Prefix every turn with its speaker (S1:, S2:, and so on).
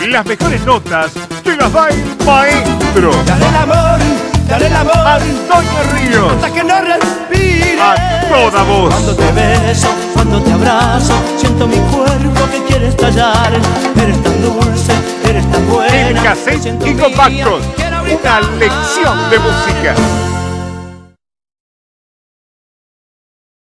S1: Las mejores notas te las da el maestro.
S2: Dale el amor,
S1: Antonio Ríos.
S2: hasta que no respire.
S1: A toda voz.
S2: Cuando te beso, cuando te abrazo, siento mi cuerpo que quiere estallar. Eres tan dulce, eres tan buena.
S1: En cassette y compactos, una lección de música.